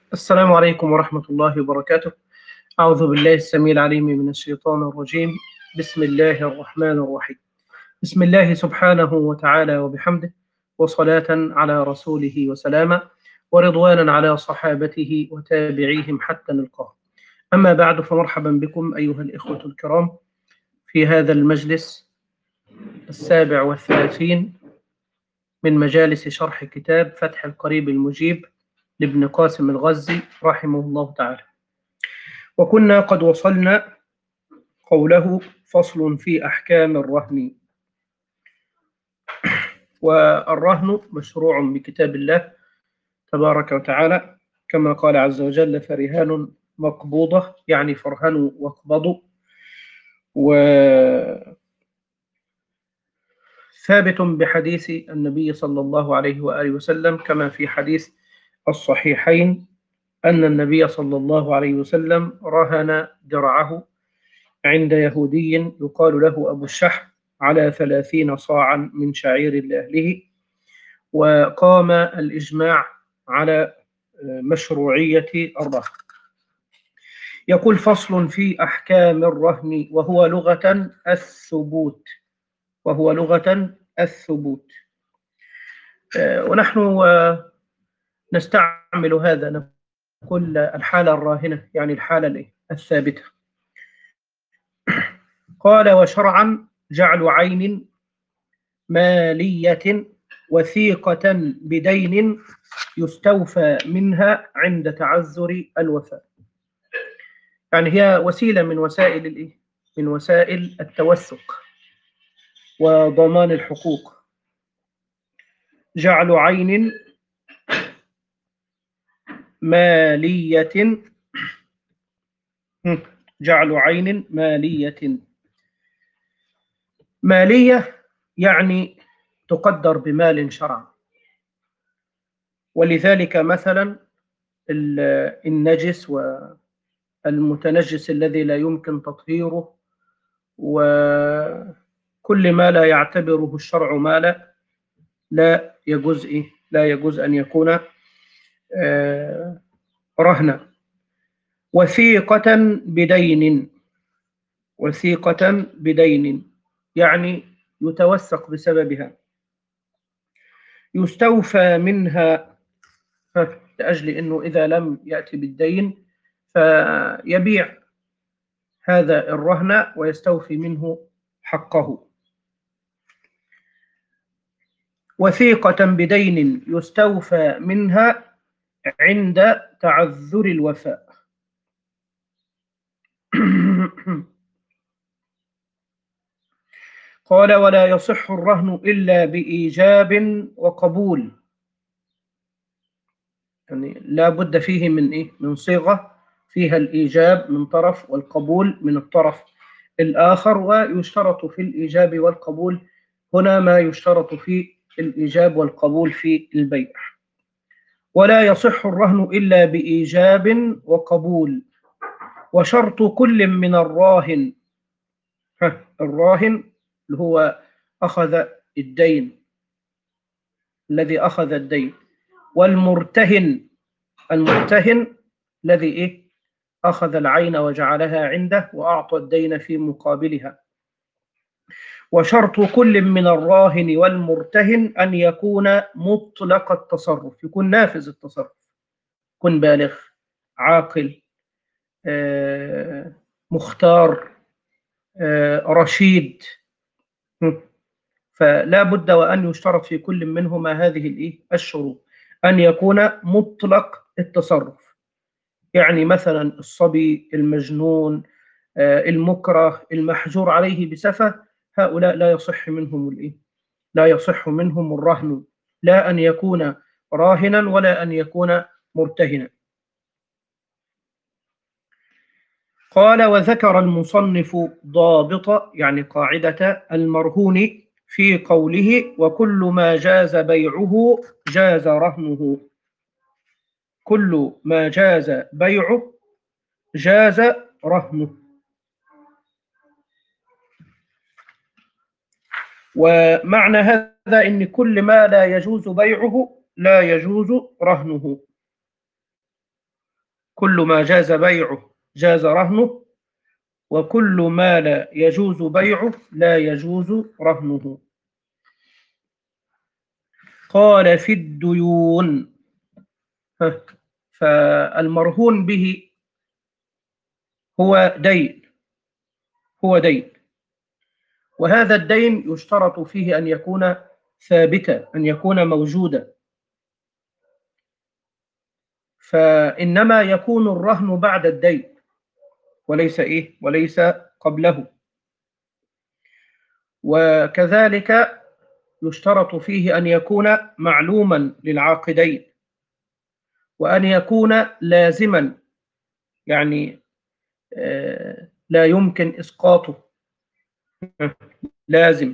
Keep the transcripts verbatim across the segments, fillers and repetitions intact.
السلام عليكم ورحمة الله وبركاته. أعوذ بالله السميع العليم من الشيطان الرجيم. بسم الله الرحمن الرحيم. بسم الله سبحانه وتعالى وبحمده، وصلاة على رسوله وسلاما، ورضوانا على صحابته وتابعيهم حتى نلقاه. أما بعد، فمرحبا بكم أيها الإخوة الكرام في هذا المجلس السابع والثلاثين من مجالس شرح كتاب فتح القريب المجيب لابن قاسم الغزي رحمه الله تعالى. وكنا قد وصلنا قوله: فصل في أحكام الرهن. والرهن مشروع بكتاب الله تبارك وتعالى، كما قال عز وجل: فرهان مقبوضة، يعني فرهنوا واقبضوا. وثابت بحديث النبي صلى الله عليه وآله وسلم كما في حديث الصحيحين أن النبي صلى الله عليه وسلم رهن درعه عند يهودي يقال له أبو الشحم على ثلاثين صاعا من شعير لأهله، وقام الإجماع على مشروعية الرهن. يقول: فصل في أحكام الرهن، وهو لغة الثبوت وهو لغة الثبوت ونحن نستعمل هذا، نقول الحالة الراهنة، يعني الحالة الثابتة. قال: وشرعا جعل عين مالية وثيقة بدين يستوفى منها عند تعذر الوفاء. يعني هي وسيلة من وسائل الإيه؟ من وسائل التوثق وضمان الحقوق. جعل عين مالية جعل عين مالية مالية يعني تقدر بمال شرعا. ولذلك مثلا النجس والمتنجس الذي لا يمكن تطهيره، وكل ما لا يعتبره الشرع مالا، لا يجوز إيه؟ لا يجوز أن يكون آه رهنا. وثيقة بدين وثيقة بدين يعني يتوثق بسببها، يستوفى منها لأجل أنه إذا لم يأتي بالدين فيبيع هذا الرهن ويستوفي منه حقه. وثيقة بدين يستوفى منها عند تعذر الوفاء. قال: ولا يصح الرهن إلا بإيجاب وقبول، يعني لا بد فيه من إيه؟ من صيغة فيها الإيجاب من طرف والقبول من الطرف الآخر. ويشترط في الإيجاب والقبول هنا ما يشترط في الإيجاب والقبول في البيع. ولا يصح الرهن إلا بإيجاب وقبول، وشرط كل من الراهن الراهن اللي هو أخذ الدين الذي أخذ الدين والمرتهن المرتهن الذي إيه؟ أخذ العين وجعلها عنده وأعطى الدين في مقابلها. وشرط كل من الراهن والمرتهن أن يكون مطلق التصرف، يكون نافذ التصرف، يكون بالغ عاقل آه، مختار آه، رشيد. فلا بد وأن يشترط في كل منهما هذه الإيه؟ الشروط، أن يكون مطلق التصرف. يعني مثلا الصبي، المجنون، المكره، المحجور عليه بسفة، هؤلاء لا يصح منهم الإيه؟ لا يصح منهم الرهن، لا أن يكون راهنا ولا أن يكون مرتهنا. قال: وذكر المصنف ضابط، يعني قاعدة المرهون في قوله: وكل ما جاز بيعه جاز رهنه. كل ما جاز بيعه جاز رهنه. ومعنى هذا أن كل ما لا يجوز بيعه لا يجوز رهنه. كل ما جاز بيعه جاز رهنه، وكل ما لا يجوز بيعه لا يجوز رهنه. قال في الديون، فالمرهون به هو دين، هو دين، وهذا الدين يشترط فيه أن يكون ثابتا، أن يكون موجودا، فإنما يكون الرهن بعد الدين وليس إيه وليس قبله. وكذلك يشترط فيه أن يكون معلوما للعاقدين، وأن يكون لازما، يعني لا يمكن إسقاطه، لازم.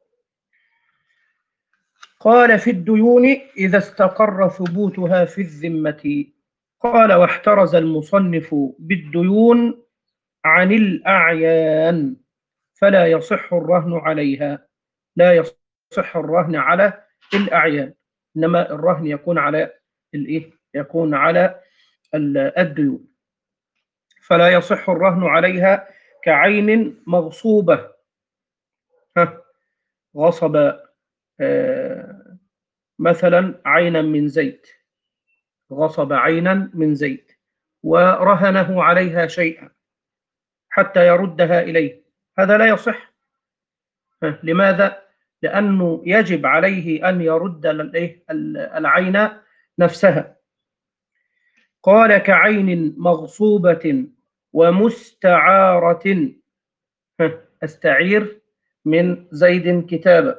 قال في الديون إذا استقر ثبوتها في الذمة. قال واحترز المصنف بالديون عن الأعيان فلا يصح الرهن عليها، لا يصح الرهن على الأعيان، إنما الرهن يكون على الإيه؟ يكون على الديون. فلا يصح الرهن عليها كعين مغصوبة، غصب آه مثلا عينا من زيت، غصب عينا من زيت ورهنه عليها شيئا حتى يردها إليه، هذا لا يصح. لماذا؟ لأنه يجب عليه أن يرد العين نفسها. قال كعين مغصوبة ومستعارة، أستعير من زيد كتابة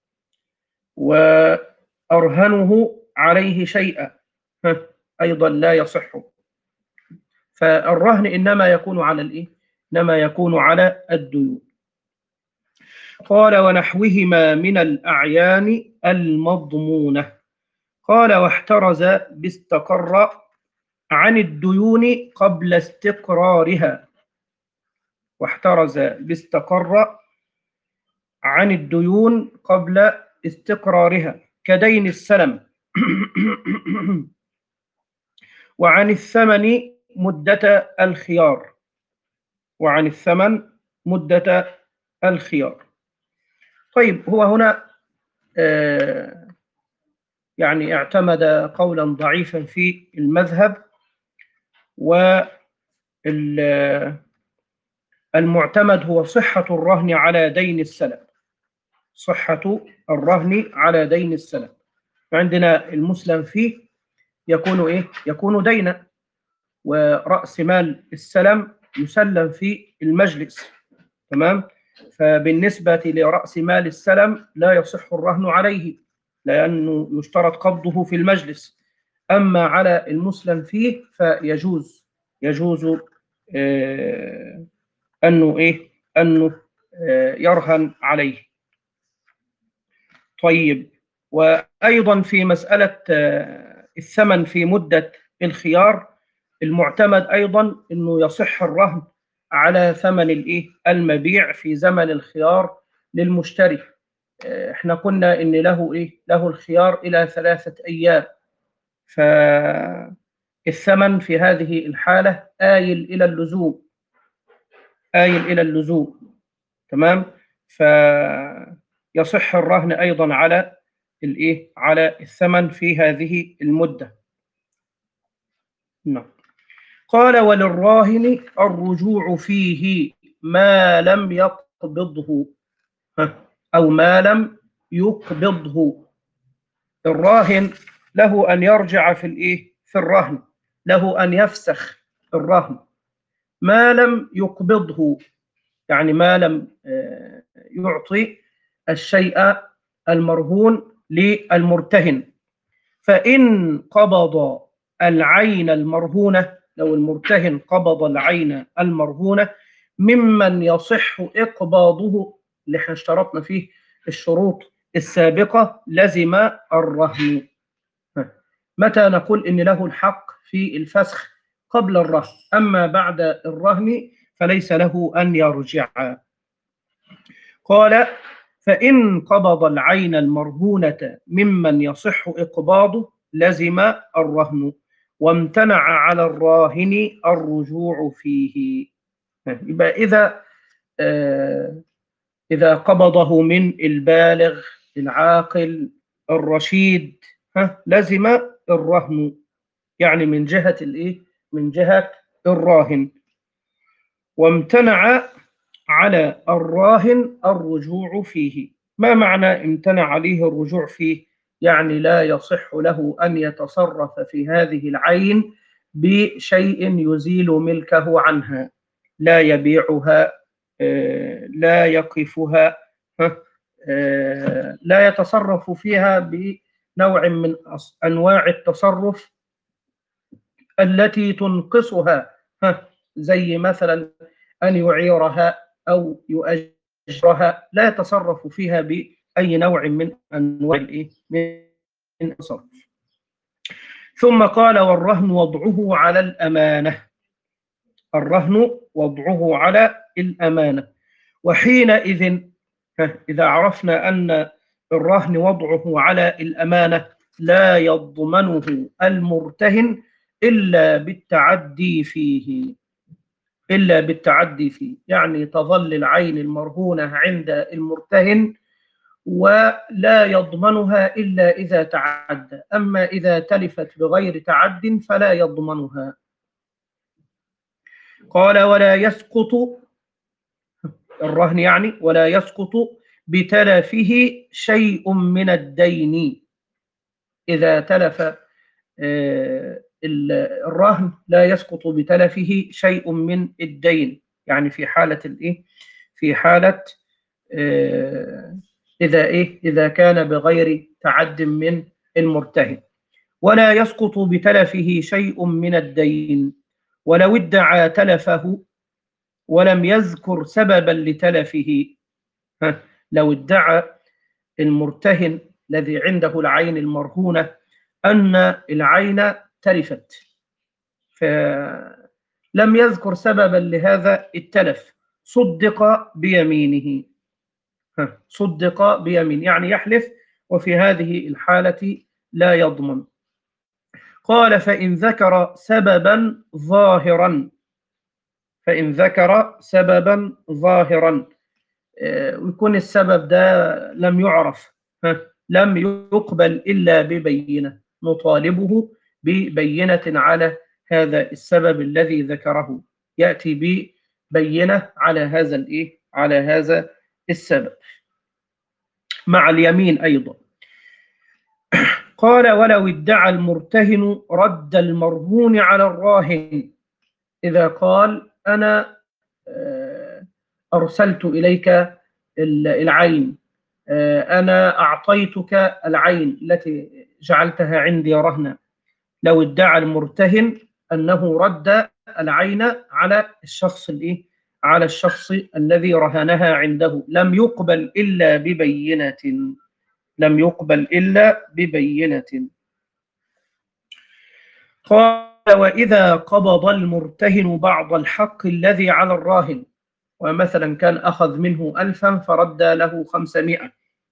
وأرهنه عليه شيئا، أيضا لا يصح. فالرهن إنما يكون على الإيه؟ إنما يكون على الديون. قال ونحوهما من الأعيان المضمونة. قال واحترز باستقر عن الديون قبل استقرارها، واحترز باستقر عن الديون قبل استقرارها كدين السلم وعن الثمن مدة الخيار، وعن الثمن مدة الخيار. طيب، هو هنا آه يعني اعتمد قولا ضعيفا في المذهب، والمعتمد هو صحة الرهن على دين السلم، صحة الرهن على دين السلم. عندنا المسلم فيه يكون إيه؟ يكون دينا، ورأس مال السلم يسلم في المجلس، تمام؟ فبالنسبة لرأس مال السلم لا يصح الرهن عليه لأنه يشترط قبضه في المجلس. أما على المسلم فيه فيجوز، يجوز آه أنه إيه؟ أنه آه يرهن عليه. طيب، وأيضا في مسألة آه الثمن في مدة الخيار، المعتمد أيضا أنه يصح الرهن على ثمن الإيه؟ المبيع في زمن الخيار للمشتري. احنا قلنا ان له ايه؟ له الخيار الى ثلاثة ايام، فالثمن في هذه الحالة آيل الى اللزوم، آيل الى اللزوم، تمام؟ فيصح الرهن ايضا على الايه؟ على الثمن في هذه المدة. نعم. قال وللراهن الرجوع فيه ما لم يقبضه أو ما لم يقبضه. الراهن له أن يرجع في الإيه؟ في الرهن، له أن يفسخ الرهن ما لم يقبضه، يعني ما لم يعطي الشيء المرهون للمرتهن. فإن قبض العين المرهونة، لو المرتهن قبض العين المرهونة ممن يصح إقباضه، اللي احنا اشترطنا فيه الشروط السابقة، لزم الرهن. متى نقول إن له الحق في الفسخ؟ قبل الرهن، أما بعد الرهن فليس له أن يرجع. قال فإن قبض العين المرهونة ممن يصح إقباضه لزم الرهن. وامتنع على الراهن الرجوع فيه. يبقى إذا آه إذا قبضه من البالغ العاقل الرشيد ها لزم الرهن، يعني من جهة الإيه؟ من جهة الراهن. وامتنع على الراهن الرجوع فيه. ما معنى امتنع عليه الرجوع فيه؟ يعني لا يصح له أن يتصرف في هذه العين بشيء يزيل ملكه عنها، لا يبيعها، لا يقفها، لا يتصرف فيها بنوع من أنواع التصرف التي تنقصها، زي مثلا أن يعيرها أو يؤجرها، لا يتصرف فيها بأي نوع من أنواع الإيه؟ من التصرف. ثم قال: والرهن وضعه على الأمانة. الرهن وضعه على الأمانة. وحينئذ إذا عرفنا أن الرهن وضعه على الأمانة لا يضمنه المرتهن إلا بالتعدي فيه، إلا بالتعدي فيه، يعني تظل العين المرهونة عند المرتهن ولا يضمنها إلا إذا تعدى. أما إذا تلفت بغير تعد فلا يضمنها. قال: ولا يسقط الرهن يعني ولا يسقط بتلفه شيء من الدين. إذا تلف الرهن لا يسقط بتلفه شيء من الدين، يعني في حالة الإيه؟ في حالة إذا إيه؟ إذا كان بغير تعد من المرتهن. ولا يسقط بتلفه شيء من الدين ولو ادعى تلفه ولم يذكر سببا لتلفه. لو ادعى المرتهن الذي عنده العين المرهونة أن العين تلفت فلم يذكر سببا لهذا التلف، صدق بيمينه. صدق بيمين يعني يحلف، وفي هذه الحالة لا يضمن. قال: فإن ذكر سببا ظاهرا فإن ذكر سببا ظاهرا ويكون السبب ده لم يعرف، لم يقبل إلا ببينة، نطالبه ببينة على هذا السبب الذي ذكره، يأتي ببينة على هذا الإيه؟ على هذا السبب مع اليمين أيضا. قال: ولو ادعى المرتهن رد المرهون على الراهن. إذا قال: أنا أرسلت إليك العين، أنا أعطيتك العين التي جعلتها عندي رهنا، لو ادعى المرتهن أنه رد العين على الشخص الإيه؟ على الشخص الذي رهنها عنده، لم يقبل إلا ببينة لم يقبل إلا ببينة. قال: وإذا قبض المرتهن بعض الحق الذي على الراهن، ومثلا كان أخذ منه ألفا فرد له خمسمائة،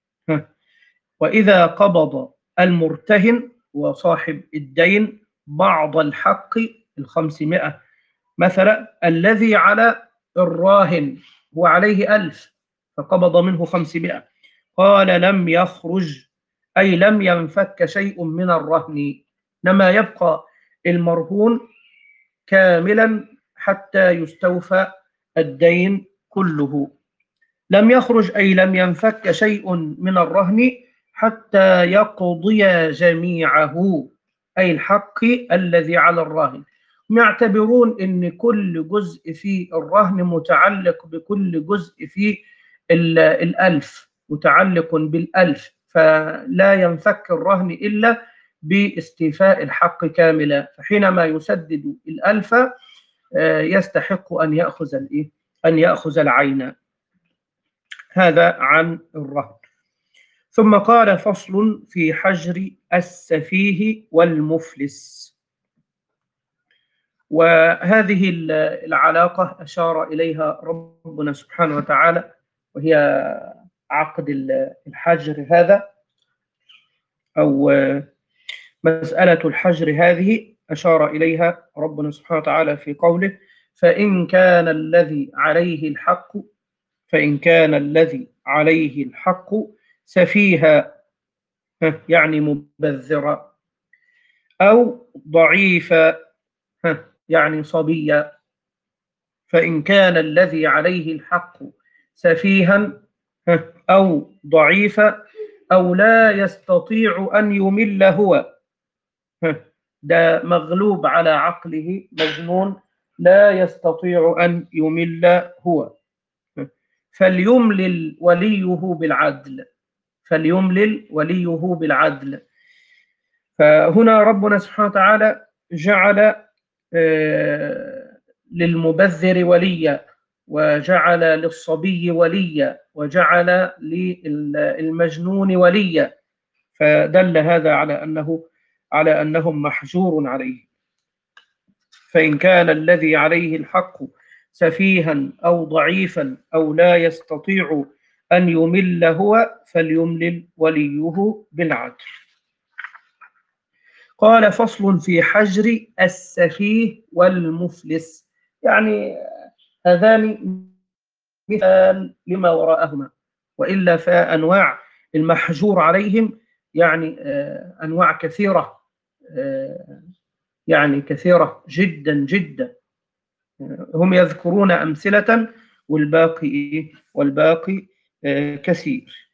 وإذا قبض المرتهن وصاحب الدين بعض الحق الخمسمائة مثلا الذي على الراهن وعليه ألف فقبض منه خمسمائة، قال: لم يخرج أي لم ينفك شيء من الرهن، لما يبقى المرهون كاملا حتى يستوفى الدين كله. لم يخرج أي لم ينفك شيء من الرهن حتى يقضي جميعه، أي الحق الذي على الراهن. يعتبرون أن كل جزء في الرهن متعلق بكل جزء في الألف، متعلق بالألف، فلا ينفك الرهن إلا باستيفاء الحق كاملا، فحينما يسدد الألف يستحق أن يأخذ الإيه؟ أن يأخذ العين. هذا عن الرهن. ثم قال: فصل في حجر السفيه والمفلس. وهذه العلاقة أشار إليها ربنا سبحانه وتعالى، وهي عقد الحجر هذا أو مسألة الحجر هذه أشار إليها ربنا سبحانه وتعالى في قوله: فإن كان الذي عليه الحق فإن كان الذي عليه الحق سفيها، يعني مبذرا، أو ضعيفا، يعني صبيا. فإن كان الذي عليه الحق سفيها أو ضعيفا أو لا يستطيع أن يمل هو، ده مغلوب على عقله، مجنون لا يستطيع أن يمل هو، فليملل وليه بالعدل فليملل وليه بالعدل. فهنا ربنا سبحانه وتعالى جعل للمبذر وليا، وجعل للصبي وليا، وجعل للمجنون وليا، فدل هذا على أنه على أنهم محجور عليه. فإن كان الذي عليه الحق سفيها أو ضعيفا أو لا يستطيع أن يمل هو فليملل وليه بالعدل. قال: فصل في حجر السفيه والمفلس، يعني هذان مثال لما وراءهما، وإلا فأنواع المحجور عليهم يعني أنواع كثيرة، يعني كثيرة جدا جدا. هم يذكرون أمثلة والباقي والباقي كثير،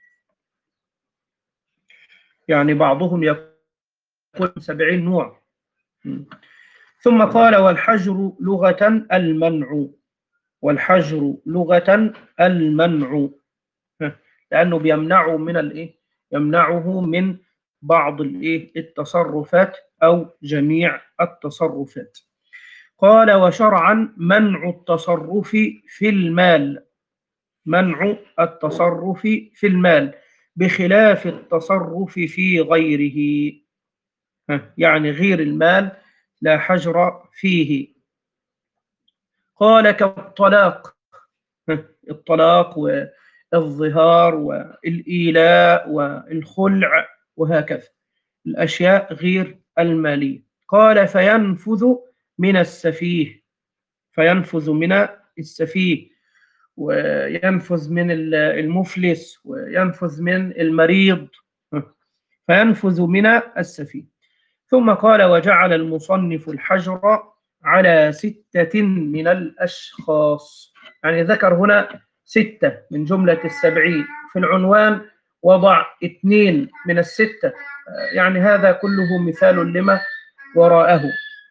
يعني بعضهم يقول سبعين نوع. ثم قال: والحجر لغة المنع والحجر لغة المنع، لأنه بيمنعه من الإيه؟ يمنعه من بعض الإيه؟ التصرفات أو جميع التصرفات. قال: وشرعا منع التصرف في المال منع التصرف في المال بخلاف التصرف في غيره، يعني غير المال لا حجر فيه. قال: كالطلاق، الطلاق والظهار والإيلاء والخلع وهكذا، الأشياء غير المالية. قال: فينفذ من السفيه فينفذ من السفيه وينفذ من المفلس وينفذ من المريض، فينفذ من السفيه. ثم قال: وجعل المصنف الحجر على ستة من الأشخاص، يعني ذكر هنا ستة من جملة السبعين، في العنوان وضع اثنين من الستة، يعني هذا كله مثال لما وراءه.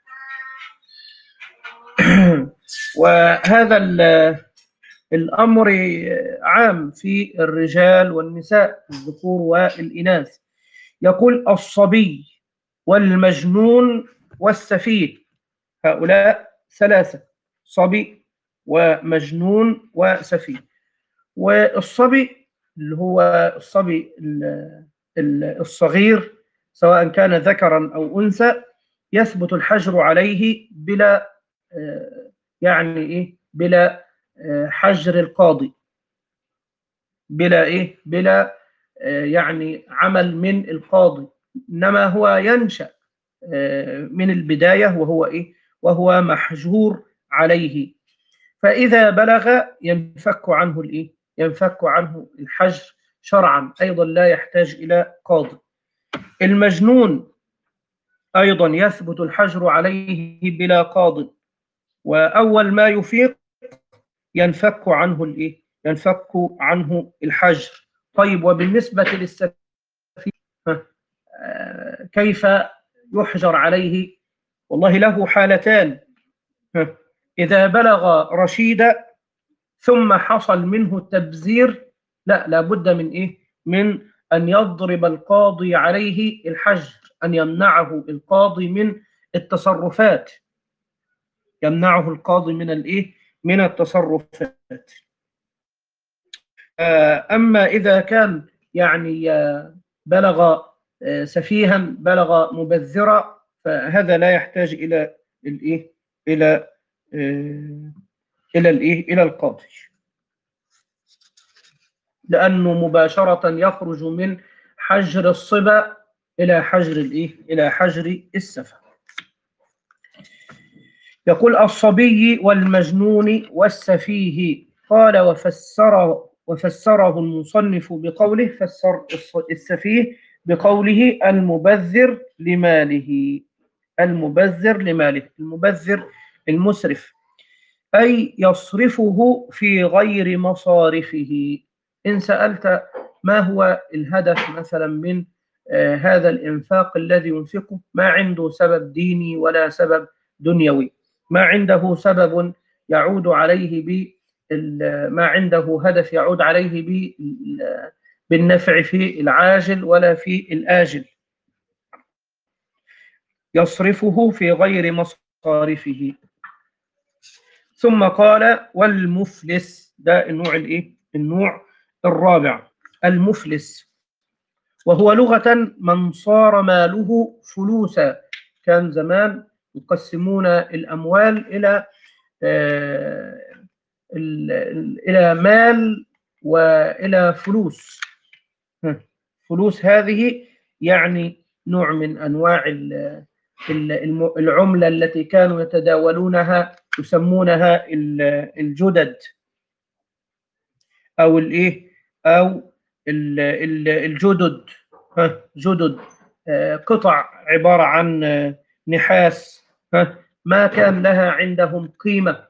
وهذا الأمر عام في الرجال والنساء، الذكور والإناث. يقول: الصبي والمجنون والسفيه، هؤلاء ثلاثة: صبي ومجنون وسفيه. والصبي اللي هو الصبي الصغير سواء كان ذكرا أو أنثى يثبت الحجر عليه بلا يعني إيه بلا حجر القاضي، بلا إيه بلا يعني عمل من القاضي، إنما هو ينشأ من البداية وهو إيه وهو محجور عليه. فإذا بلغ ينفك عنه الإيه ينفك عنه الحجر شرعا، أيضا لا يحتاج إلى قاضي. المجنون أيضا يثبت الحجر عليه بلا قاضي، وأول ما يفيق ينفك عنه الإيه ينفك عنه الحجر. طيب، وبالنسبة للسفيه كيف يحجر عليه؟ والله له حالتان: إذا بلغ رشيدا ثم حصل منه تبذير، لا لابد من إيه من أن يضرب القاضي عليه الحجر، أن يمنعه القاضي من التصرفات يمنعه القاضي من الإيه من التصرفات. أما إذا كان يعني بلغ سفيها، بلغ مبذرا، فهذا لا يحتاج إلى الإيه إلى إلى الإيه إلى القاضي، لأنه مباشرة يخرج من حجر الصبا إلى حجر الإيه إلى حجر السفه. يقول الصبي والمجنون والسفيه. قال وفسره وفسره المصنف بقوله، فسر السفيه بقوله المبذر لماله. المبذر لماله، المبذر المسرف، أي يصرفه في غير مصارفه. إن سألت ما هو الهدف مثلا من آه هذا الإنفاق الذي ينفقه، ما عنده سبب ديني ولا سبب دنيوي، ما عنده سبب يعود عليه ب ما عنده هدف يعود عليه ب بالنفع في العاجل ولا في الآجل، يصرفه في غير مصارفه. ثم قال والمفلس، ده النوع الايه؟ النوع الرابع، المفلس، وهو لغة من صار ماله فلوسا. كان زمان يقسمون الأموال إلى آه إلى مال وإلى فلوس. فلوس هذه يعني نوع من أنواع العملة التي كانوا يتداولونها، يسمونها الجدد أو الإيه أو الجدد. جدد قطع عبارة عن نحاس ما كان لها عندهم قيمة،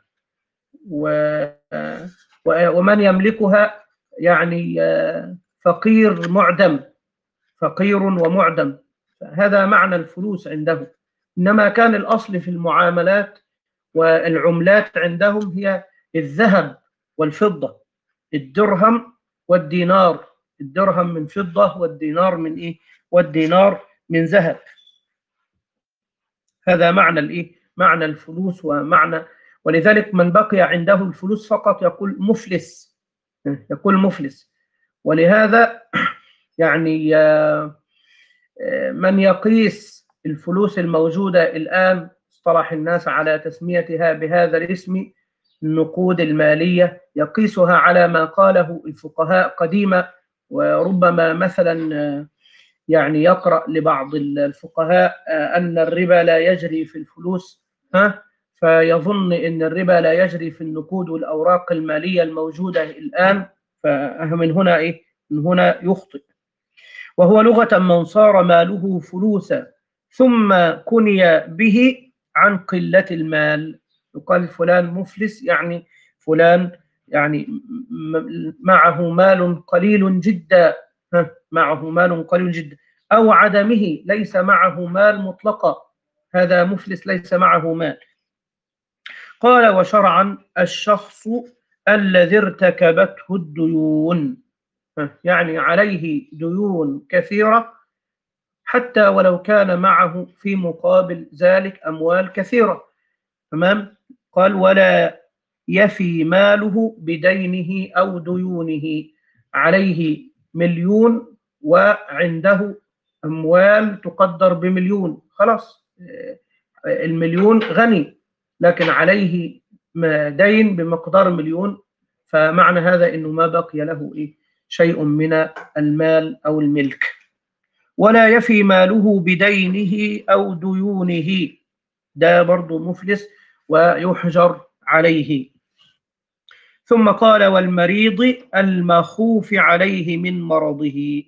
ومن يملكها يعني فقير معدم، فقير ومعدم. هذا معنى الفلوس عندهم. إنما كان الأصل في المعاملات والعملات عندهم هي الذهب والفضة، الدرهم والدينار، الدرهم من فضة والدينار من إيه؟ والدينار من ذهب. هذا معنى الإيه؟ معنى الفلوس ومعنى، ولذلك من بقي عنده الفلوس فقط يقول مفلس، يقول مفلس. ولهذا يعني من يقيس الفلوس الموجودة الآن، اصطلح الناس على تسميتها بهذا الاسم، النقود المالية، يقيسها على ما قاله الفقهاء قديما. وربما مثلا يعني يقرأ لبعض الفقهاء أن الربا لا يجري في الفلوس، ها فيظن أن الربا لا يجري في النقود والأوراق المالية الموجودة الآن، فمن هنا إيه؟ من هنا يخطئ. وهو لغة من صار ماله فلوسا ثم كني به عن قلة المال. يقال فلان مفلس، يعني فلان يعني معه مال قليل جدا، معه مال قليل جدا، أو عدمه، ليس معه مال مطلقا، هذا مفلس ليس معه مال. قال وشرعا الشخص الذي ارتكبته الديون، يعني عليه ديون كثيرة حتى ولو كان معه في مقابل ذلك أموال كثيرة. تمام. قال ولا يفي ماله بدينه أو ديونه، عليه مليون وعنده أموال تقدر بمليون، خلاص المليون غني، لكن عليه دين بمقدار مليون، فمعنى هذا إنه ما بقي له إيه؟ شيء من المال أو الملك. ولا يفي ماله بدينه أو ديونه، ده برضو مفلس ويحجر عليه. ثم قال والمريض المخوف عليه من مرضه،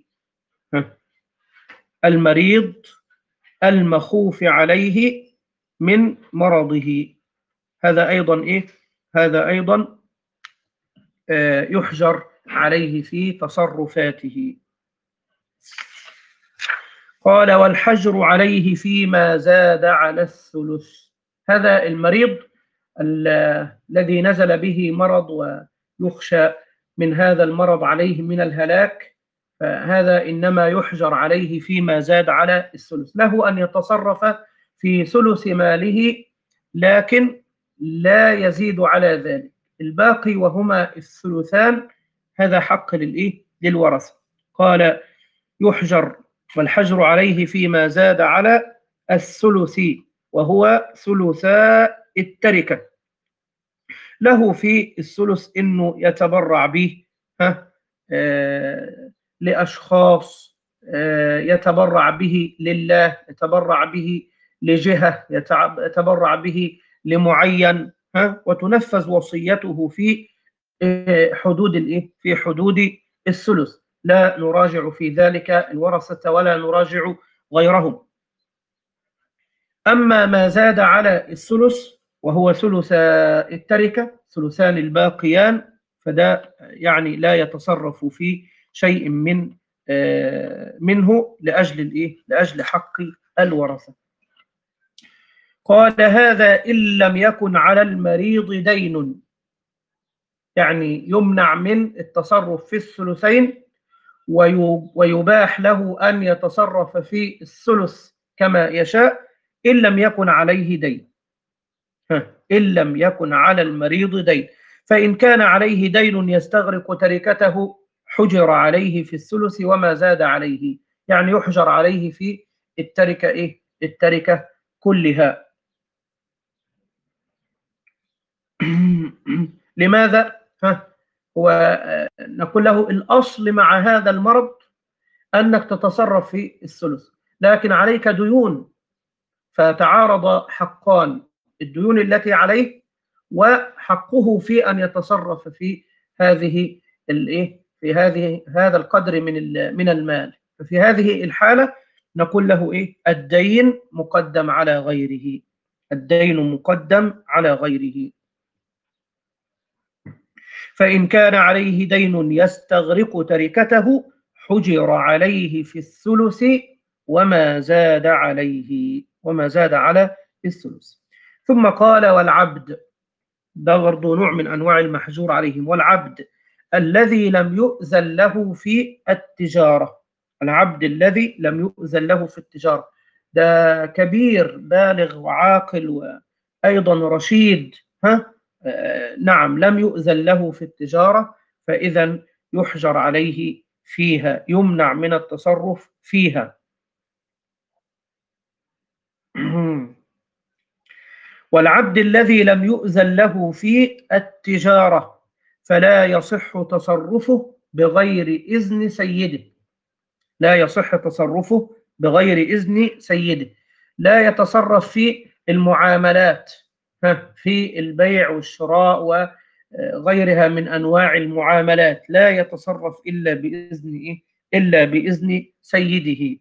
المريض المخوف عليه من مرضه، هذا أيضا إيه؟ هذا أيضا آه يحجر عليه في تصرفاته. قال والحجر عليه فيما زاد على الثلث. هذا المريض الذي نزل به مرض ويخشى من هذا المرض عليه من الهلاك، فهذا إنما يحجر عليه فيما زاد على الثلث. له أن يتصرف في ثلث ماله لكن لا يزيد على ذلك، الباقي وهما الثلثان هذا حق للإيه؟ للورثة. قال يحجر والحجر عليه فيما زاد على الثلث وهو ثلثا التركة. له في الثلث إنه يتبرع به ها آه لأشخاص، آه يتبرع به لله، يتبرع به لجهة، يتبرع به لمعين، ها، وتنفذ وصيته في حدود الايه في حدود الثلث، لا نراجع في ذلك الورثة ولا نراجع غيرهم. أما ما زاد على الثلث وهو ثلث التركة، ثلثان الباقيان، فده يعني لا يتصرف في شيء من منه لأجل الإيه؟ لأجل حق الورثة. قال هذا إن لم يكن على المريض دين، يعني يمنع من التصرف في الثلثين ويباح له أن يتصرف في الثلث كما يشاء إن لم يكن عليه دين. إن لم يكن على المريض دين، فإن كان عليه دين يستغرق تركته حجر عليه في الثلث وما زاد عليه، يعني يحجر عليه في التركة إيه؟ التركة كلها. لماذا؟ ها هو نقول له الأصل مع هذا المرض أنك تتصرف في الثلث، لكن عليك ديون، فتعارض حقان، الديون التي عليه وحقه في أن يتصرف في هذه الايه في هذه هذا القدر من من المال. ففي هذه الحالة نقول له ايه؟ الدين مقدم على غيره، الدين مقدم على غيره. فإن كان عليه دين يستغرق تركته حجر عليه في الثلث وما زاد عليه وما زاد على الثلث. ثم قال والعبد، ده برضه نوع من أنواع المحجور عليهم، والعبد الذي لم يؤذن له في التجارة، العبد الذي لم يؤذن له في التجارة، ده كبير بالغ وعاقل وأيضا رشيد، ها آه نعم لم يؤذن له في التجارة، فإذا يحجر عليه فيها، يمنع من التصرف فيها. والعبد الذي لم يؤذن له في التجارة فلا يصح تصرفه بغير إذن سيده، لا يصح تصرفه بغير إذن سيده، لا يتصرف في المعاملات، في البيع والشراء وغيرها من أنواع المعاملات، لا يتصرف إلا بإذن إيه؟ إلا بإذن سيده.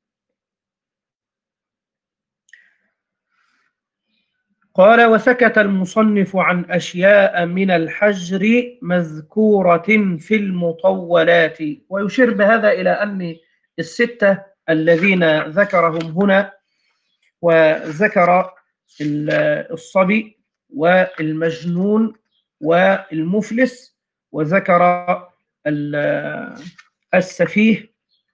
قال وسكت المصنف عن أشياء من الحجر مذكورة في المطولات، ويشير بهذا إلى أن الستة الذين ذكرهم هنا، وذكر الصبي والمجنون والمفلس وذكر السفيه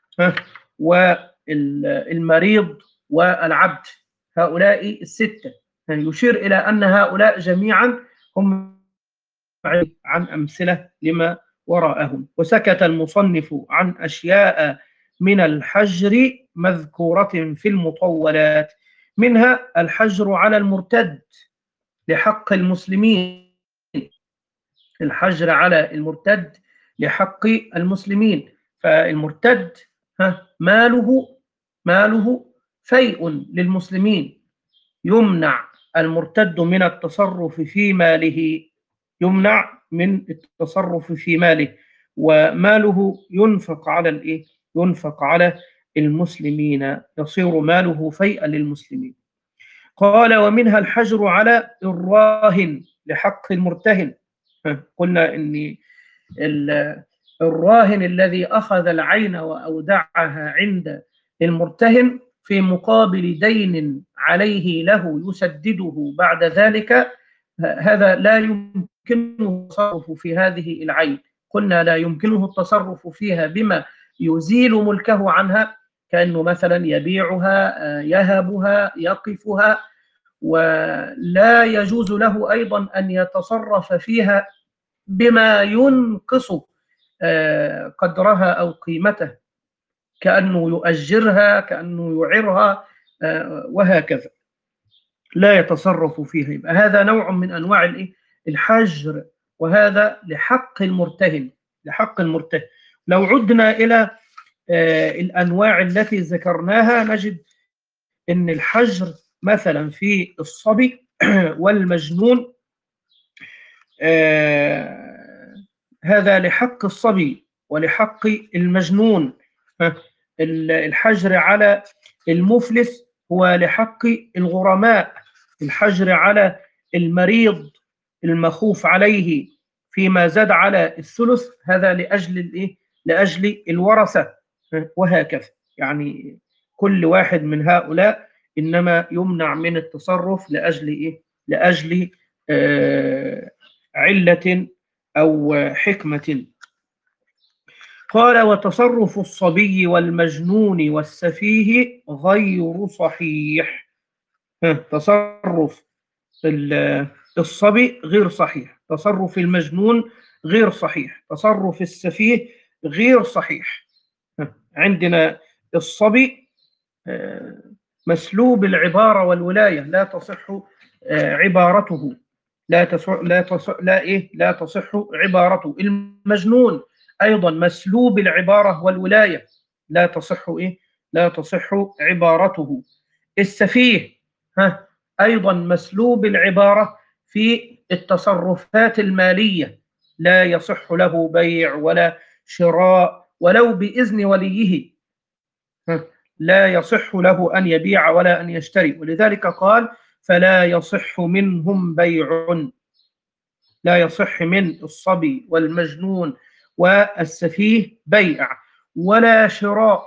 والمريض والعبد، هؤلاء الستة، يشير إلى أن هؤلاء جميعا هم عن أمثلة لما وراءهم. وسكت المصنف عن أشياء من الحجر مذكورة في المطولات، منها الحجر على المرتد لحق المسلمين، الحجر على المرتد لحق المسلمين، فالمرتد ماله ماله فيء للمسلمين، يمنع المرتد من التصرف في ماله، يمنع من التصرف في ماله، وماله ينفق على الايه؟ ينفق على المسلمين، يصير ماله فيئا للمسلمين. قال ومنها الحجر على الراهن لحق المرتهن، قلنا ان الراهن الذي اخذ العين واودعها عند المرتهن في مقابل دين عليه له يسدده بعد ذلك، هذا لا يمكنه التصرف في هذه العين، قلنا لا يمكنه التصرف فيها بما يزيل ملكه عنها، كأنه مثلا يبيعها، يهبها، يقفها، ولا يجوز له أيضا أن يتصرف فيها بما ينقص قدرها أو قيمته، كأنه يؤجرها، كأنه يعيرها، وهكذا لا يتصرف فيها. يبقى هذا نوع من أنواع الحجر، وهذا لحق المرتهن، لحق المرتهن. لو عدنا إلى الأنواع التي ذكرناها نجد أن الحجر مثلا في الصبي والمجنون آه هذا لحق الصبي ولحق المجنون. الحجر على المفلس هو لحق الغرماء، الحجر على المريض المخوف عليه فيما زاد على الثلث هذا لأجل الإيه؟ لأجل الورثة، وهكذا. يعني كل واحد من هؤلاء إنما يمنع من التصرف لأجل إيه؟ لأجل آه علة أو حكمة. قال: وتصرف الصبي والمجنون والسفيه غير صحيح. تصرف الصبي غير صحيح، تصرف المجنون غير صحيح، تصرف السفيه غير صحيح. عندنا الصبي مسلوب العبارة والولاية، لا تصح عبارته، لا تصح لا تصح لا إيه لا تصح عبارته. المجنون أيضا مسلوب العبارة والولاية، لا تصح إيه لا تصح عبارته. السفيه ها أيضا مسلوب العبارة في التصرفات المالية، لا يصح له بيع ولا شراء ولو بإذن وليه، لا يصح له أن يبيع ولا أن يشتري. ولذلك قال: فلا يصح منهم بيع، لا يصح من الصبي والمجنون والسفيه بيع ولا شراء.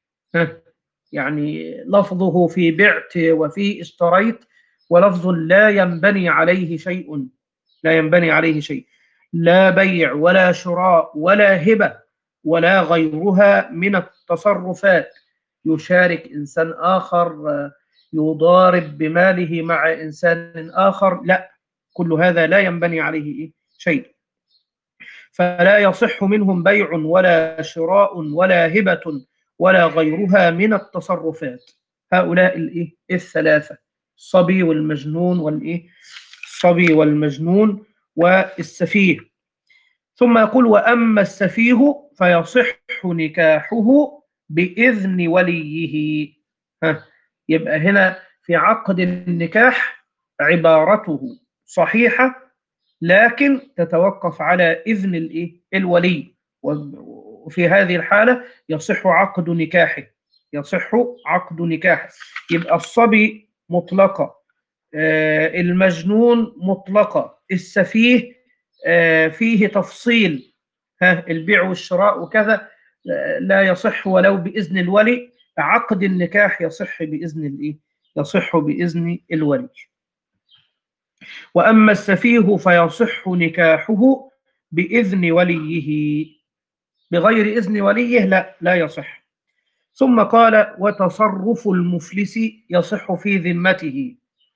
يعني لفظه في بعت وفي اشتريت، ولفظ لا ينبني عليه شيء، لا ينبني عليه شيء، لا بيع ولا شراء ولا هبة ولا غيرها من التصرفات. يشارك إنسان آخر، يضارب بماله مع إنسان آخر، لا، كل هذا لا ينبني عليه شيء. فلا يصح منهم بيع ولا شراء ولا هبة ولا غيرها من التصرفات. هؤلاء الإيه الثلاثة: الصبي والمجنون والإيه الصبي والمجنون والسفيه. ثم يقول: وأما السفيه فيصح نكاحه بإذن وليه. ها يبقى هنا في عقد النكاح عبارته صحيحة، لكن تتوقف على إذن الإيه الولي، وفي هذه الحالة يصح عقد نكاحه، يصح عقد نكاحه. يبقى الصبي مطلقة، آه المجنون مطلقة، السفيه آه فيه تفصيل، ها البيع والشراء وكذا لا يصح ولو بإذن الولي. عقد النكاح يصح بإذن الإيه يصح بإذن الولي. وأما السفيه فيصح نكاحه بإذن وليه، بغير إذن وليه لا لا يصح. ثم قال: وتصرف المفلس يصح في ذمته.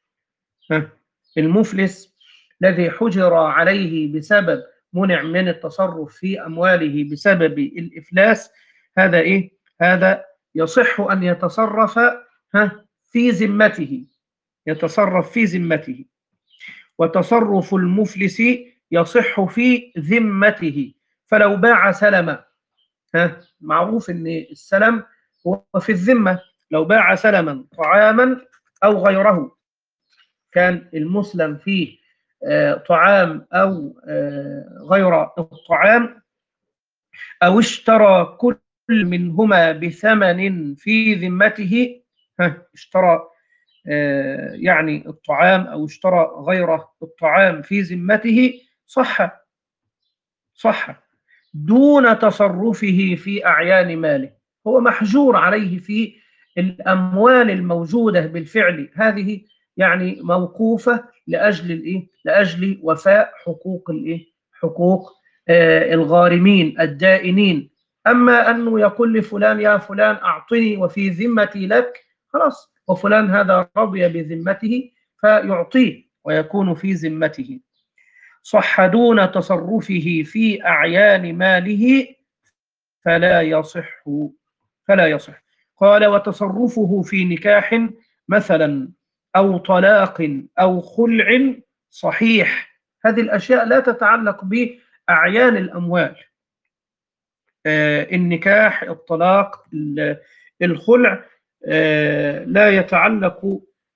المفلس الذي حجر عليه بسبب منع من التصرف في أمواله بسبب الإفلاس، هذا إيه؟ هذا يصح أن يتصرف في ذمته، يتصرف في ذمته. وتصرف المفلس يصح في ذمته، فلو باع سلما، ها معروف ان السلم هو في الذمه، لو باع سلما طعاما او غيره، كان المسلم فيه آه طعام او آه غير الطعام، او اشترى كل منهما بثمن في ذمته، ها اشترى يعني الطعام أو اشترى غير الطعام في ذمته، صح صح دون تصرفه في أعيان ماله. هو محجور عليه في الأموال الموجودة بالفعل، هذه يعني موقوفة لأجل الإيه؟ لأجل وفاء حقوق الإيه؟ حقوق آه الغارمين الدائنين. أما أنه يقول لفلان: يا فلان أعطني وفي ذمتي لك، خلاص، وفلان هذا رضي بذمته فيعطيه ويكون في ذمته. صح دون تصرفه في أعيان ماله فلا يصح فلا يصح. قال: وتصرفه في نكاح مثلا أو طلاق أو خلع صحيح. هذه الأشياء لا تتعلق بأعيان الأموال، آه النكاح، الطلاق، الخلع، آه لا يتعلق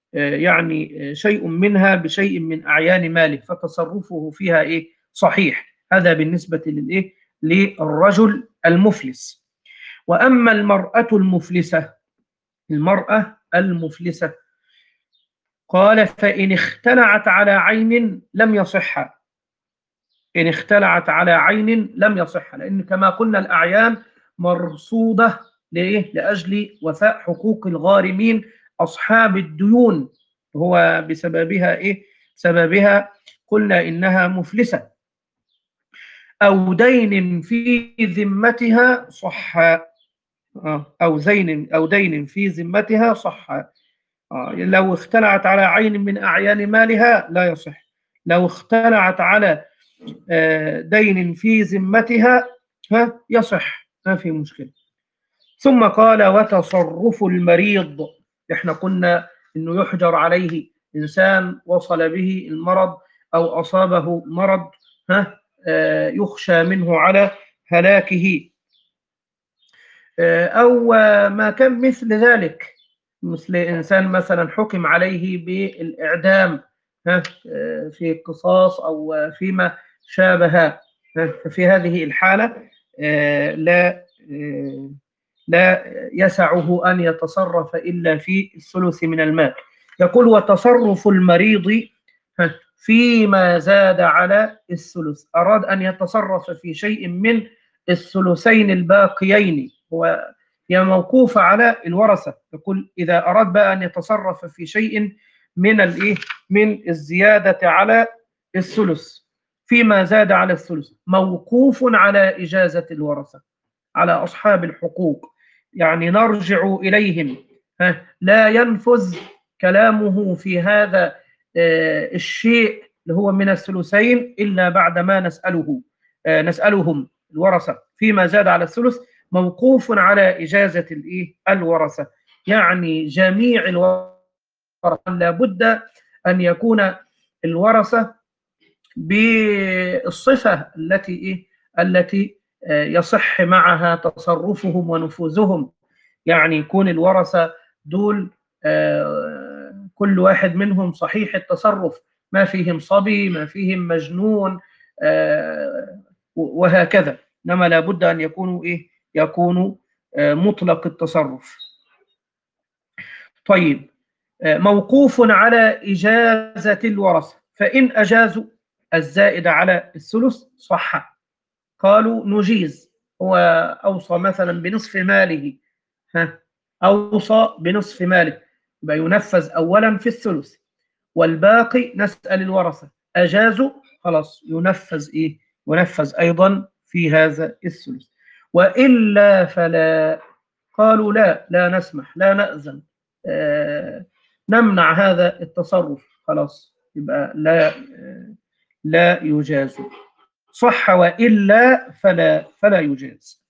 يعني شيء منها بشيء من أعيان ماله، فتصرفه فيها إيه صحيح. هذا بالنسبة للإيه للرجل المفلس. وأما المرأة المفلسة، المرأة المفلسة قال فإن اختلعت على عين لم يصح. إن اختلعت على عين لم يصح، لأن كما قلنا الأعيان مرصودة لإيه؟ لأجل وفاء حقوق الغارمين أصحاب الديون، هو بسببها إيه؟ سببها قلنا إنها مفلسة. أو دين في ذمتها صح، أو دين أو دين في ذمتها صح. لو اختلعت على عين من أعيان مالها لا يصح. لو اختلعت على دين في ذمتها ها يصح، ما في مشكلة. ثم قال وتصرف المريض، احنا قلنا انه يحجر عليه انسان وصل به المرض او اصابه مرض ها يخشى منه على هلاكه، او ما كان مثل ذلك، مثل انسان مثلا حكم عليه بالاعدام ها في قصاص او فيما شابه، ففي هذه الحالة لا لا يسعه أن يتصرف إلا في الثلث من المال. يقول وتصرف المريض فيما زاد على الثلث، أراد أن يتصرف في شيء من الثلثين الباقيين، هو هي موقوفة على الورثة. يقول إذا أراد بقى أن يتصرف في شيء من الإيه من الزيادة على الثلث فيما زاد على الثلث، موقوف على إجازة الورثة، على أصحاب الحقوق، يعني نرجع إليهم، لا ينفذ كلامه في هذا الشيء اللي هو من الثلثين إلا بعد ما نسأله نسألهم الورثة فيما زاد على الثلث، موقوف على إجازة الإيه الورثة. يعني جميع الورثة لابد أن يكون الورثة بالصفة التي إيه التي يصح معها تصرفهم ونفوذهم، يعني يكون الورثة دول كل واحد منهم صحيح التصرف، ما فيهم صبي، ما فيهم مجنون وهكذا، إنما لابد أن يكونوا إيه يكونوا مطلق التصرف. طيب، موقوف على إجازة الورثة، فإن أجازوا الزائد على الثلث صح، قالوا نجيز. هو أوصى مثلا بنصف ماله، ها أوصى بنصف ماله، يبقى ينفذ أولا في الثلث والباقي نسأل الورثة، أجازوا خلاص ينفذ إيه ينفذ أيضا في هذا الثلث. وإلا فلا، قالوا لا لا نسمح لا نأذن آه نمنع هذا التصرف، خلاص يبقى لا آه لا يجاز. صح وإلا فلا فلا يجاز.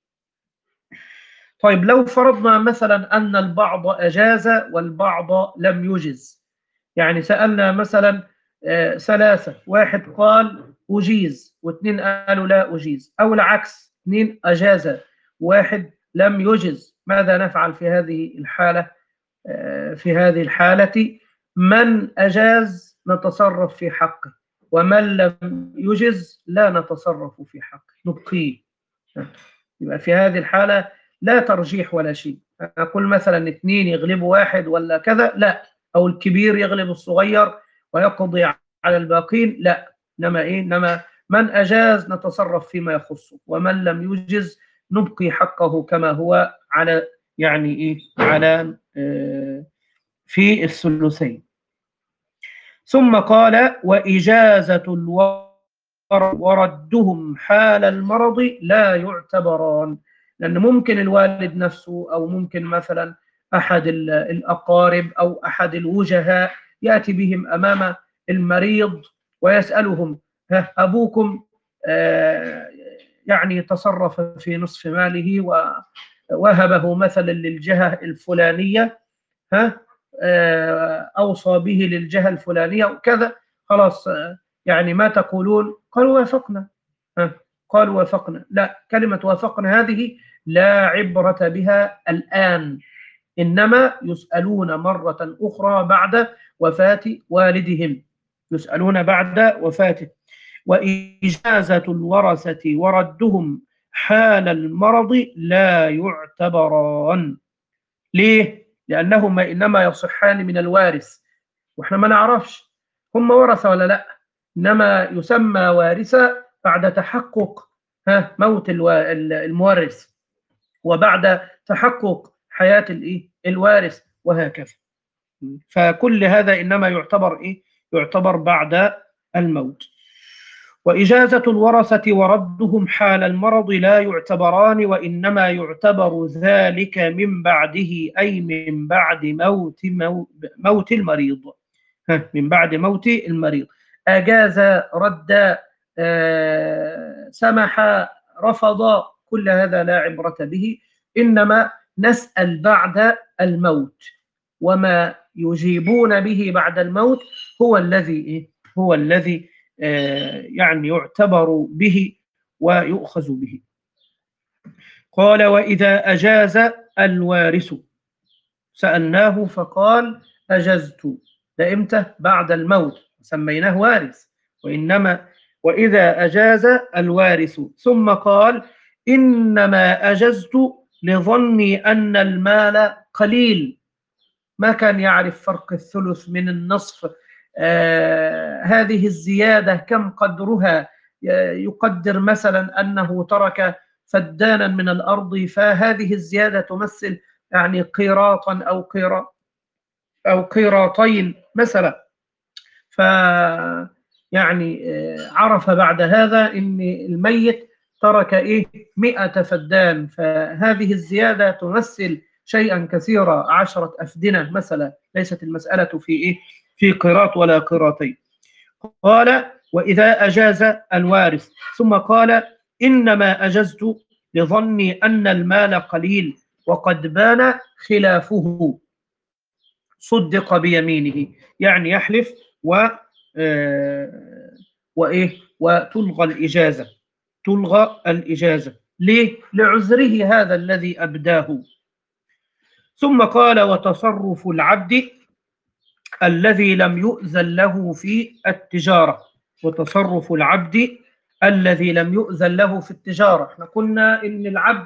طيب، لو فرضنا مثلا أن البعض أجاز والبعض لم يجز، يعني سألنا مثلا آه ثلاثة، واحد قال أجيز واثنين قالوا لا أجيز، أو العكس، اثنين أجاز واحد لم يجز، ماذا نفعل في هذه الحالة؟ آه في هذه الحالة من أجاز نتصرف في حقه، ومن لم يجز لا نتصرف في حقه نبقيه. يبقى في هذه الحالة لا ترجيح ولا شيء، أقول مثلا اثنين يغلبوا واحد ولا كذا، لا، أو الكبير يغلب الصغير ويقضي على الباقين، لا، إنما إيه إنما من أجاز نتصرف فيما يخصه، ومن لم يجز نبقي حقه كما هو على يعني إيه على آه في الثلثين. ثم قال وإجازة الورثة وردهم حال المرض لا يعتبران، لأن ممكن الوالد نفسه أو ممكن مثلا أحد الأقارب أو أحد الوجهاء يأتي بهم أمام المريض ويسألهم ها أبوكم آه يعني تصرف في نصف ماله ووهبه مثلا للجهة الفلانية، ها أوصى به للجهة الفلانية وكذا، خلاص يعني ما تقولون؟ قالوا وافقنا. قالوا وافقنا. لا، كلمة وافقنا هذه لا عبرة بها الآن، إنما يسألون مرة أخرى بعد وفاة والدهم، يسألون بعد وفاته. وإجازة الورثة وردهم حال المرض لا يعتبران. ليه؟ لأنهما إنما يصحان من الوارث، وإحنا ما نعرفش هم ورثة ولا لا، إنما يسمى وارثة بعد تحقق ها موت المورث، وبعد تحقق حياة الإيه الوارث، وهكذا. فكل هذا إنما يعتبر إيه يعتبر بعد الموت. وإجازة الورثة وردهم حال المرض لا يعتبران، وإنما يعتبر ذلك من بعده، أي من بعد موت موت المريض، من بعد موت المريض. أجاز، رد، آه، سمح، رفض، كل هذا لا عبرة به، إنما نسأل بعد الموت، وما يجيبون به بعد الموت هو الذي هو الذي آه يعني يعتبر به ويؤخذ به. قال: وإذا أجاز الوارث سألناه فقال أجزت. ده إمتى؟ بعد الموت، سميناه وارث. وإنما وإذا أجاز الوارث ثم قال إنما أجزت لظني أن المال قليل، ما كان يعرف فرق الثلث من النصف، آه هذه الزيادة كم قدرها، يقدر مثلا أنه ترك فدانا من الأرض، فهذه الزيادة تمثل يعني قيراطا أو قيرا أو قيراطين مثلا. ف يعني عرف بعد هذا إن الميت ترك إيه مئة فدان، فهذه الزيادة تمثل شيئا كثيرا، عشرة أفدنة مثلا، ليست المسألة في إيه في قيراط ولا قيراطين. قال: وإذا أجاز الوارث ثم قال إنما أجزت لظني أن المال قليل وقد بان خلافه، صدق بيمينه، يعني يحلف و آه وإيه وتلغى الإجازة، تلغى الإجازة. ليه؟ لعذره هذا الذي أبداه. ثم قال: وتصرف العبد الذي لم يؤذن له في التجارة. وتصرف العبد الذي لم يؤذن له في التجارة، احنا قلنا إن العبد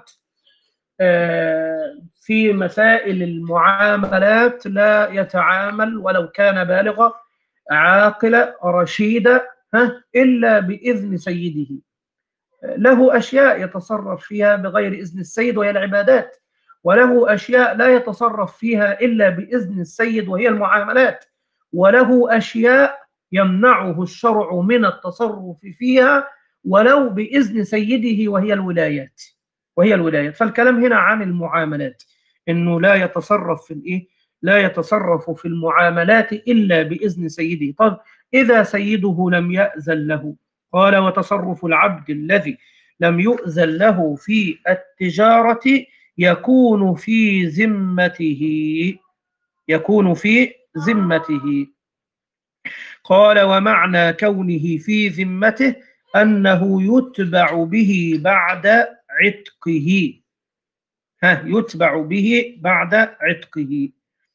في مسائل المعاملات لا يتعامل ولو كان بالغا عاقلا رشيدا إلا بإذن سيده. له أشياء يتصرف فيها بغير إذن السيد وهي العبادات، وله أشياء لا يتصرف فيها إلا بإذن السيد وهي المعاملات، وله أشياء يمنعه الشرع من التصرف فيها ولو بإذن سيده وهي الولايات وهي الولايات. فالكلام هنا عن المعاملات، إنه لا يتصرف في الإيه لا يتصرف في المعاملات إلا بإذن سيده. طب إذا سيده لم يأذن له، قال: وتصرف العبد الذي لم يؤذن له في التجارة يكون في ذمته يكون في ذمته. قال: ومعنى كونه في ذمته أنه يتبع به بعد عتقه. ها يتبع به بعد عتقه،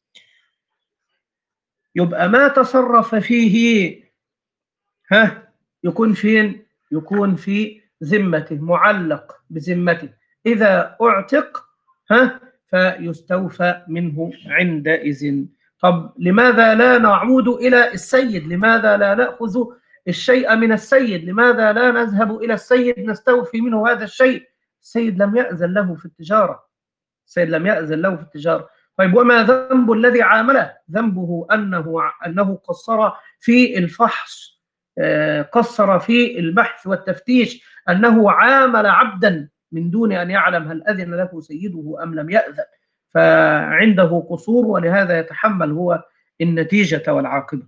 يبقى ما تصرف فيه ها يكون فين؟ يكون في ذمته، معلق بذمته. إذا أعتق ها فيستوفى منه عندئذ. طب لماذا لا نعود إلى السيد؟ لماذا لا نأخذ الشيء من السيد؟ لماذا لا نذهب إلى السيد نستوفي منه هذا الشيء؟ السيد لم يأذن له في التجارة، السيد لم يأذن له في التجارة. طيب وما ذنب الذي عامله؟ ذنبه أنه أنه قصر في الفحص، قصر في البحث والتفتيش، أنه عامل عبدا من دون أن يعلم هل أذن له سيده أم لم يأذن، فعنده قصور، ولهذا يتحمل هو النتيجة والعاقبة.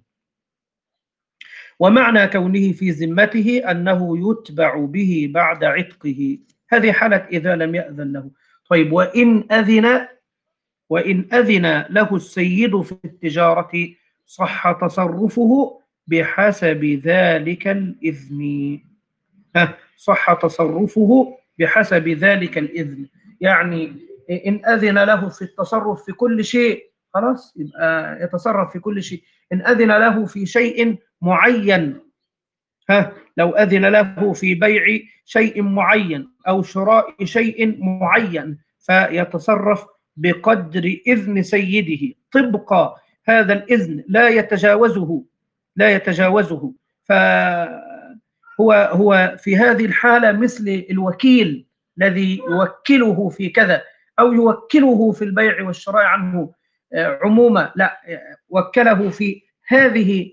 ومعنى كونه في ذمته أنه يتبع به بعد عتقه، هذه حالة إذا لم يأذن له. طيب وإن أذن وإن أذن له السيد في التجارة صح تصرفه بحسب ذلك الإذن. صح تصرفه بحسب ذلك الإذن، يعني إن أذن له في التصرف في كل شيء خلاص يبقى يتصرف في كل شيء. إن أذن له في شيء معين، ها لو أذن له في بيع شيء معين أو شراء شيء معين فيتصرف بقدر إذن سيده طبق هذا الإذن، لا يتجاوزه لا يتجاوزه فهو هو في هذه الحالة مثل الوكيل الذي يوكله في كذا أو يوكله في البيع والشراء عنه عموما، لا وكله في هذه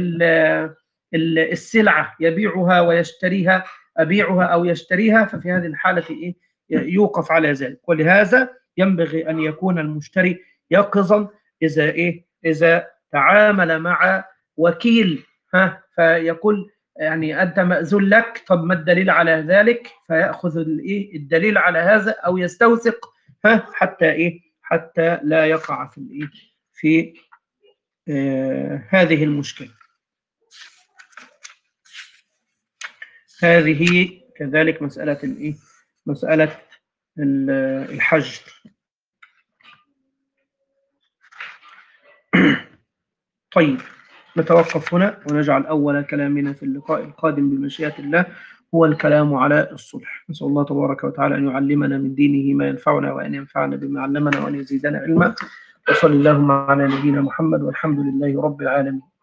السلعة يبيعها ويشتريها، أبيعها أو يشتريها، ففي هذه الحالة إيه يوقف على ذلك. ولهذا ينبغي أن يكون المشتري يقظا إذا إيه إذا تعامل مع وكيل، ها فيقول يعني أنت مأذون لك، طب ما الدليل على ذلك؟ فيأخذ الإيه الدليل على هذا أو يستوثق، ها حتى إيه حتى لا يقع في الإيه في آه هذه المشكلة. هذه كذلك مسألة الإيه مسألة الحجر. طيب نتوقف هنا ونجعل أول كلامنا في اللقاء القادم بمشيئة الله هو الكلام على الصلح. نسأل الله تبارك وتعالى أن يعلمنا من دينه ما ينفعنا وأن ينفعنا بما علمنا وأن يزيدنا علما. وصلى اللهم على نبينا محمد والحمد لله رب العالمين.